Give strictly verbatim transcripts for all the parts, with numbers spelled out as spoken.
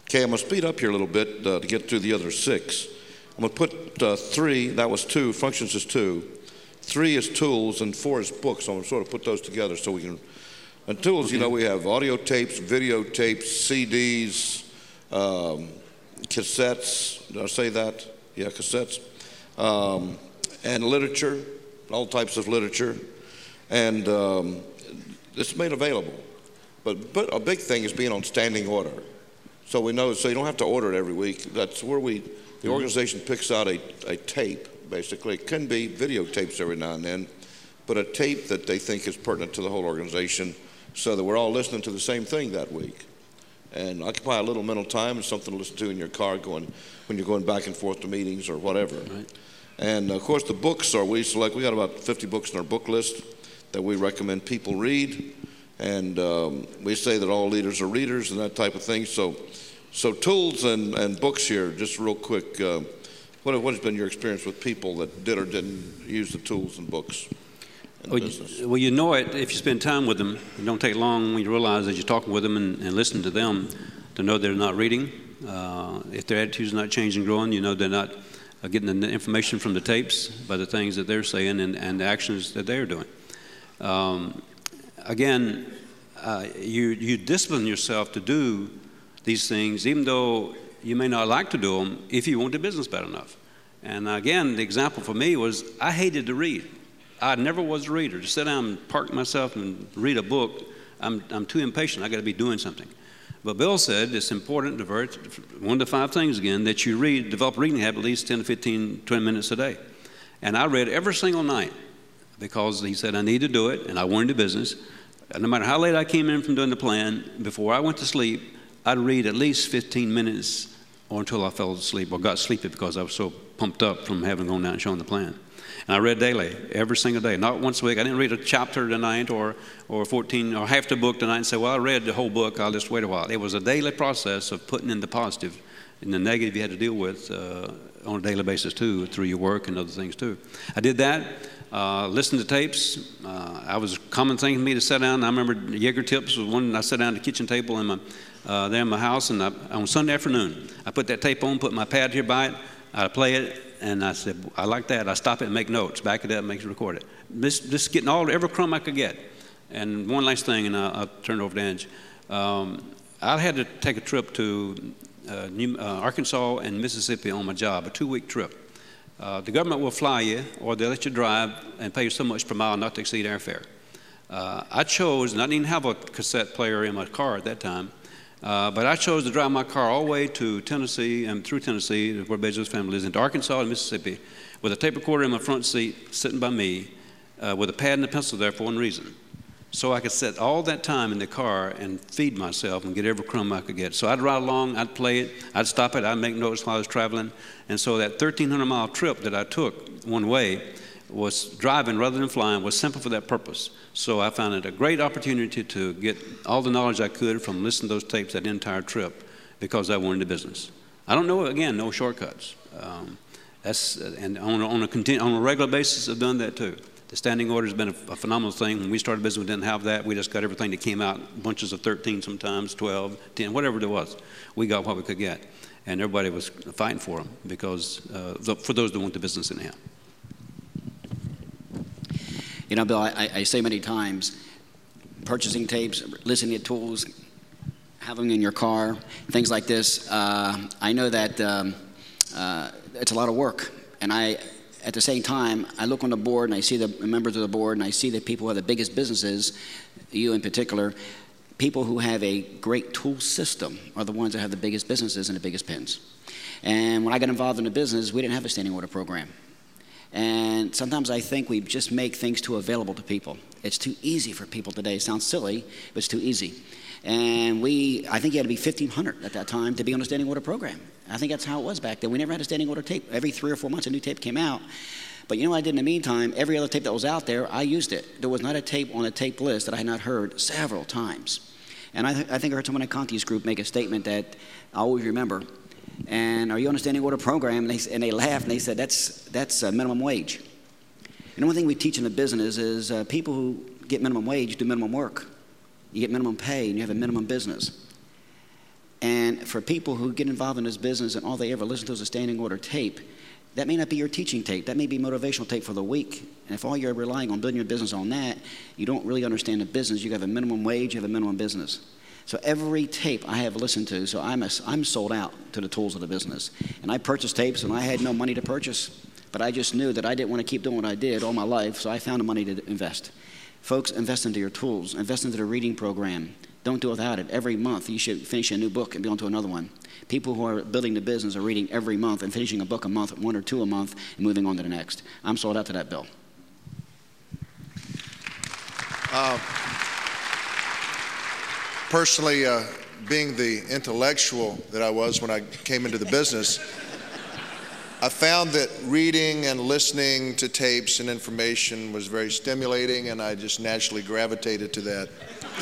Okay, I'm going to speed up here a little bit uh, to get through the other six. I'm going to put uh, three, that was two, functions is two. Three is tools, and four is books. So I'm going to sort of put those together so we can. And tools, okay. You know, we have audio tapes, video tapes, C Ds, um, cassettes. Did I say that? Yeah, cassettes. Um, and literature, all types of literature. And um, it's made available. But, but a big thing is being on standing order. So we know, so you don't have to order it every week. That's where we, the organization picks out a, a tape, basically. It can be videotapes every now and then, but a tape that they think is pertinent to the whole organization so that we're all listening to the same thing that week. And occupy a little mental time and something to listen to in your car going, when you're going back and forth to meetings or whatever. Right. And of course the books are, we select, we got about fifty books in our book list that we recommend people read. And um, we say that all leaders are readers and that type of thing. So, so tools and, and books here, just real quick. Uh, what, what has been your experience with people that did or didn't use the tools and books in well, business? You, well, you know it if you spend time with them. It don't take long when you realize that you're talking with them and, and listening to them to know they're not reading. Uh, if their attitude's not changing, growing, you know they're not uh, getting the information from the tapes by the things that they're saying and, and the actions that they're doing. Um, Again, uh, you, you discipline yourself to do these things, even though you may not like to do them, if you want the business bad enough. And again, the example for me was I hated to read. I never was a reader. To sit down and park myself and read a book, I'm, I'm too impatient. I got to be doing something. But Bill said it's important, to one of the five things again, that you read, develop a reading habit at least ten to fifteen, twenty minutes a day. And I read every single night, because he said I need to do it, and I wanted the business. No matter how late I came in from doing the plan, before I went to sleep, I'd read at least fifteen minutes or until I fell asleep or got sleepy because I was so pumped up from having gone down and shown the plan. And I read daily, every single day, not once a week. I didn't read a chapter tonight or, or fourteen or half the book tonight and say, well, I read the whole book, I'll just wait a while. It was a daily process of putting in the positive and the negative you had to deal with uh, on a daily basis too, through your work and other things too. I did that. Uh, listened to tapes. Uh, I was a common thing for me to sit down. I remember Jaeger Tips was one. I sat down at the kitchen table in my, uh, there in my house, and I, on Sunday afternoon, I put that tape on, put my pad here by it, I play it, and I said, I like that. I stop it and make notes, back it up, make it record it. Just, just getting all every crumb I could get. And one last thing, and I'll, I'll turn it over to Ange. Um, I had to take a trip to uh, New, uh, Arkansas and Mississippi on my job, a two-week trip. Uh, the government will fly you, or they'll let you drive and pay you so much per mile not to exceed airfare. Uh, I chose, and I didn't have a cassette player in my car at that time, uh, but I chose to drive my car all the way to Tennessee and through Tennessee, where Bezos' family is, into Arkansas and Mississippi, with a tape recorder in my front seat, sitting by me, uh, with a pad and a pencil there for one reason. So I could sit all that time in the car and feed myself and get every crumb I could get. So I'd ride along, I'd play it, I'd stop it, I'd make notes while I was traveling. And so that thirteen hundred mile trip that I took one way was driving rather than flying, was simple for that purpose. So I found it a great opportunity to get all the knowledge I could from listening to those tapes that entire trip because I wanted the business. I don't know, again, no shortcuts. Um, that's, and on, on, a continu- on a regular basis, I've done that too. The standing order has been a, a phenomenal thing. When we started business, we didn't have that. We just got everything that came out, bunches of thirteen sometimes, twelve, ten, whatever it was. We got what we could get. And everybody was fighting for them because, uh, the, for those that want the business in hand. You know, Bill, I, I say many times, purchasing tapes, listening to tools, having them in your car, things like this, uh, I know that um, uh, it's a lot of work. And I, at the same time, I look on the board and I see the members of the board and I see the people who have the biggest businesses, you in particular. People who have a great tool system are the ones that have the biggest businesses and the biggest pins. And when I got involved in the business, we didn't have a standing order program. And sometimes I think we just make things too available to people. It's too easy for people today. It sounds silly, but it's too easy. And we, I think you had to be fifteen hundred at that time to be on a standing order program. I think that's how it was back then. We never had a standing order tape. Every three or four months a new tape came out. But you know what I did in the meantime? Every other tape that was out there, I used it. There was not a tape on a tape list that I had not heard several times. And I, th I think I heard someone in Conti's group make a statement that I always remember. And are you on a standing order program? And they, and they laughed and they said, that's, that's uh, minimum wage. And one thing we teach in the business is uh, people who get minimum wage do minimum work. You get minimum pay and you have a minimum business. And for people who get involved in this business and all they ever listen to is a standing order tape, that may not be your teaching tape. That may be motivational tape for the week. And if all you're relying on building your business on that, you don't really understand the business. You have a minimum wage, you have a minimum business. So every tape I have listened to, so I'm, a, I'm sold out to the tools of the business. And I purchased tapes and I had no money to purchase, but I just knew that I didn't want to keep doing what I did all my life, so I found the money to invest. Folks, invest into your tools, invest into the reading program. Don't do without it. Every month you should finish a new book and be on to another one. People who are building the business are reading every month and finishing a book a month, one or two a month, and moving on to the next. I'm sold out to that, Bill. Uh, personally, uh, being the intellectual that I was when I came into the business, I found that reading and listening to tapes and information was very stimulating, and I just naturally gravitated to that.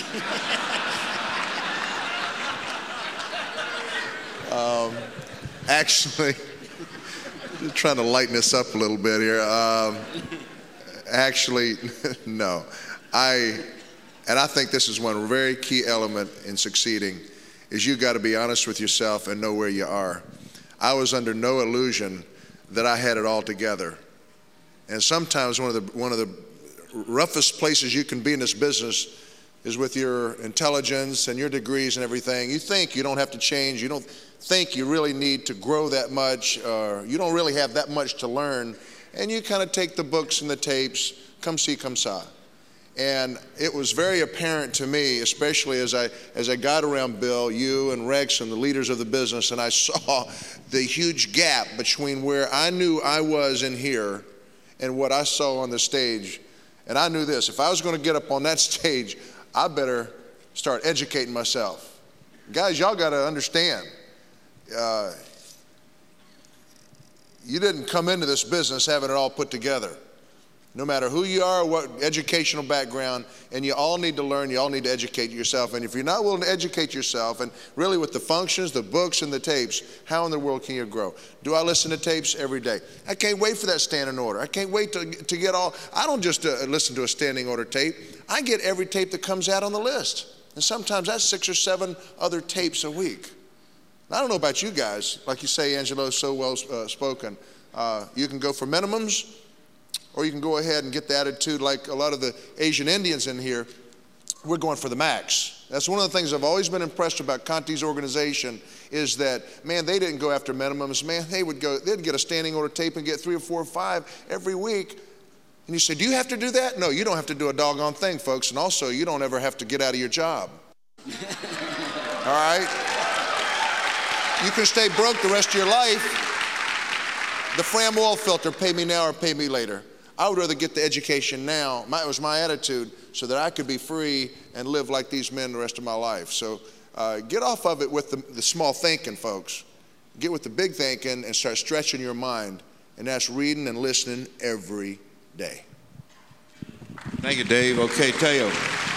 um, actually, just trying to lighten this up a little bit here. Um, actually, no. I, and I think this is one very key element in succeeding, is you got to be honest with yourself and know where you are. I was under no illusion that I had it all together. And sometimes one of the, one of the roughest places you can be in this business is with your intelligence and your degrees and everything. You think you don't have to change. You don't think you really need to grow that much. Or you don't really have that much to learn. And you kind of take the books and the tapes, come see, come saw. And it was very apparent to me, especially as I, as I got around Bill, you and Rex and the leaders of the business, and I saw the huge gap between where I knew I was in here and what I saw on the stage. And I knew this, if I was going to get up on that stage, I better start educating myself. Guys, y'all got to understand, uh, you didn't come into this business having it all put together. No matter who you are, what educational background, and you all need to learn, you all need to educate yourself. And if you're not willing to educate yourself, and really with the functions, the books, and the tapes, how in the world can you grow? Do I listen to tapes every day? I can't wait for that standing order. I can't wait to, to get all, I don't just uh, listen to a standing order tape. I get every tape that comes out on the list. And sometimes that's six or seven other tapes a week. I don't know about you guys. Like you say, Angelo, so well uh, spoken. Uh, you can go for minimums, or you can go ahead and get the attitude like a lot of the Asian Indians in here, we're going for the max. That's one of the things I've always been impressed about Conti's organization is that, man, they didn't go after minimums. Man, they would go, they'd get a standing order tape and get three or four or five every week. And you say, do you have to do that? No, you don't have to do a doggone thing, folks. And also, you don't ever have to get out of your job. All right? You can stay broke the rest of your life. The Fram oil filter, pay me now or pay me later. I would rather get the education now. My, it was my attitude so that I could be free and live like these men the rest of my life. So uh, get off of it with the, the small thinking, folks. Get with the big thinking and start stretching your mind. And that's reading and listening every day. Thank you, Dave. Okay, Teo.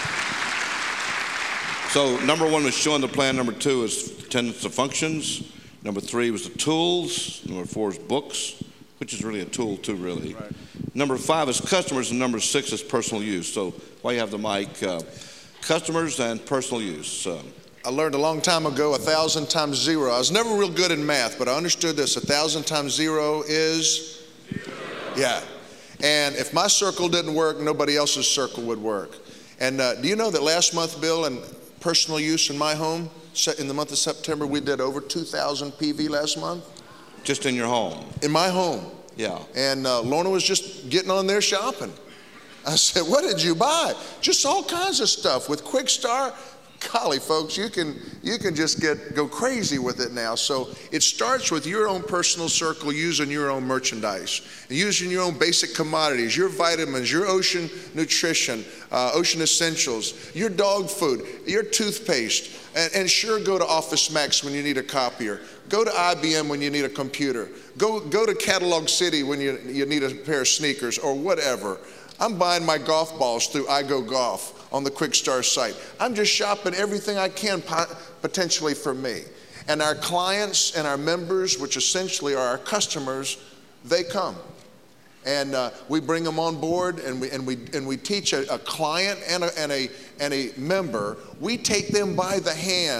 So number one was showing the plan. Number two is tenets of functions. Number three was the tools. Number four is books, which is really a tool too, really. Right. Number five is customers, and number six is personal use. So while you have the mic, uh, customers and personal use. Um, I learned a long time ago, a thousand times zero. I was never real good in math, but I understood this. A thousand times zero is? Zero. Yeah. And if my circle didn't work, nobody else's circle would work. And uh, do you know that last month, Bill, in personal use in my home, in the month of September, we did over two thousand P V last month? Just in your home? In my home. Yeah. And uh, Lorna was just getting on there shopping. I said, what did you buy? Just all kinds of stuff with Quick Start. Golly, folks, you can, you can just get, go crazy with it now. So it starts with your own personal circle, using your own merchandise, and using your own basic commodities, your vitamins, your ocean nutrition, uh, ocean essentials, your dog food, your toothpaste, and, and sure, go to Office Max when you need a copier. Go to I B M when you need a computer. Go, go to Catalog City when you, you need a pair of sneakers or whatever. I'm buying my golf balls through I Go Golf on the Quick Start site. I'm just shopping everything I can potentially for me. And our clients and our members, which essentially are our customers, they come. And uh, we bring them on board, and we, and we, and we teach a, a client and a, and, a, and a member. We take them by the hand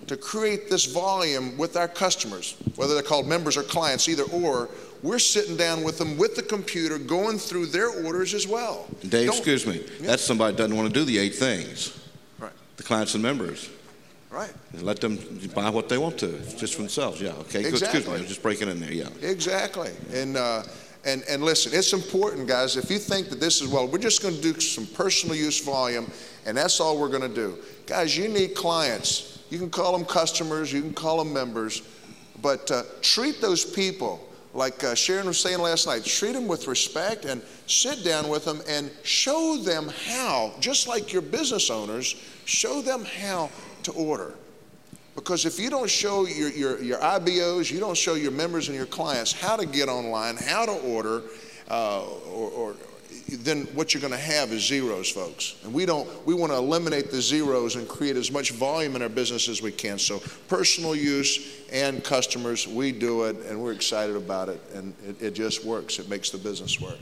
to create this volume with our customers, whether they're called members or clients, either or. We're sitting down with them with the computer, going through their orders as well. Dave, Don't, excuse me. Yeah. That's somebody that doesn't want to do the eight things. Right. The clients and members. Right. And let them buy what they want to, just for themselves. Yeah, okay. Exactly. Excuse me, I was just breaking in there, yeah. Exactly. And, uh, and, and listen, it's important, guys. If you think that this is, well, we're just going to do some personal use volume, and that's all we're going to do. Guys, you need clients. You can call them customers, you can call them members, but uh, treat those people like uh, Sharon was saying last night, treat them with respect and sit down with them and show them how, just like your business owners, show them how to order. Because if you don't show your, your, your I B Os, you don't show your members and your clients how to get online, how to order, uh, or, or then what you're going to have is zeros, folks. And we don't, we want to eliminate the zeros and create as much volume in our business as we can. So personal use and customers, we do it, and we're excited about it, and it, it just works. It makes the business work.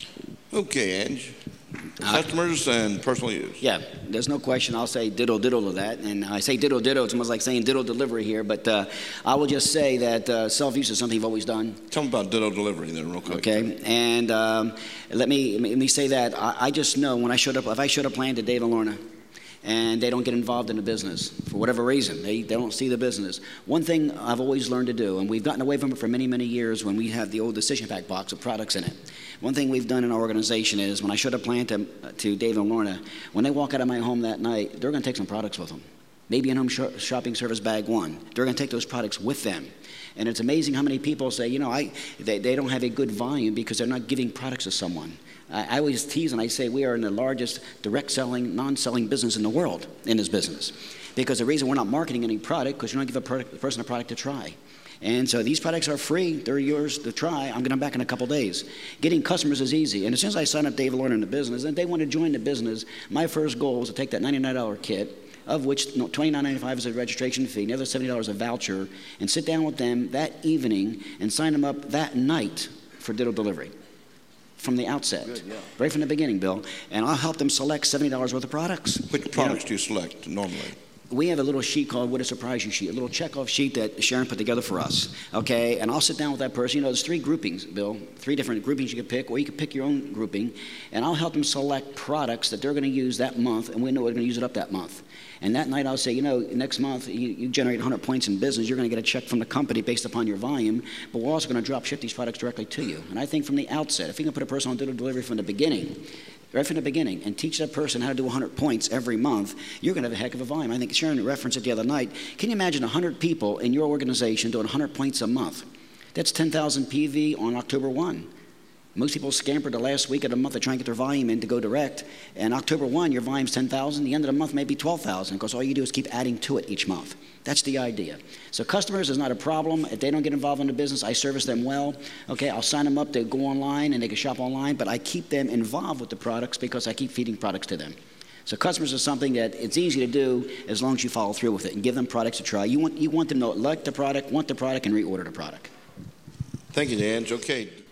Okay, Ange. Customers and personal use. Yeah, there's no question. I'll say diddle diddle to that. And I say diddle diddle, it's almost like saying diddle delivery here. But uh, I will just say that uh, self-use is something you've always done. Tell them about ditto delivery then real quick. Okay, and um, let me let me say that I, I just know when I showed up, if I showed up playing to Dave and Lorna, and they don't get involved in the business for whatever reason, they, they don't see the business. One thing I've always learned to do, and we've gotten away from it for many, many years when we have the old Decision Pack box with products in it. One thing we've done in our organization is when I showed up playing to, to Dave and Lorna, when they walk out of my home that night, they're going to take some products with them. Maybe in home sh shopping service bag one. They're going to take those products with them. And it's amazing how many people say, you know, I, they, they don't have a good volume because they're not giving products to someone. I, I always tease and I say we are in the largest direct selling, non-selling business in the world in this business. Because the reason we're not marketing any product, because you don't give a, product, a person a product to try. And so these products are free. They're yours to try. I'm going to come back in a couple days. Getting customers is easy. And as soon as I sign up Dave and Lorna in the business, and they want to join the business, my first goal is to take that ninety-nine dollar kit, of which twenty-nine ninety-five is a registration fee, and the other seventy dollars a voucher, and sit down with them that evening and sign them up that night for digital delivery from the outset. Good, yeah. Right from the beginning, Bill. And I'll help them select seventy dollars worth of products. Which products do you select normally? We have a little sheet called What a Surprise You sheet, a little checkoff sheet that Sharon put together for us, okay? And I'll sit down with that person. You know, there's three groupings, Bill, three different groupings you can pick, or you can pick your own grouping, and I'll help them select products that they're going to use that month, and we know we're going to use it up that month. And that night I'll say, you know, next month you, you generate one hundred points in business, you're going to get a check from the company based upon your volume, but we're also going to drop ship these products directly to you. And I think from the outset, if we can put a person on digital delivery from the beginning, right from the beginning, and teach that person how to do one hundred points every month, you're going to have a heck of a volume. I think Sharon referenced it the other night. Can you imagine one hundred people in your organization doing one hundred points a month? That's ten thousand P V on October first. Most people scamper the last week of the month to try and get their volume in to go direct. And October first, your volume's ten thousand. The end of the month may be twelve thousand because all you do is keep adding to it each month. That's the idea. So customers is not a problem. If they don't get involved in the business, I service them well. Okay, I'll sign them up to go online and they can shop online, but I keep them involved with the products because I keep feeding products to them. So customers is something that it's easy to do as long as you follow through with it and give them products to try. You want, you want them to like the product, want the product, and reorder the product. Thank you, Dan. Okay.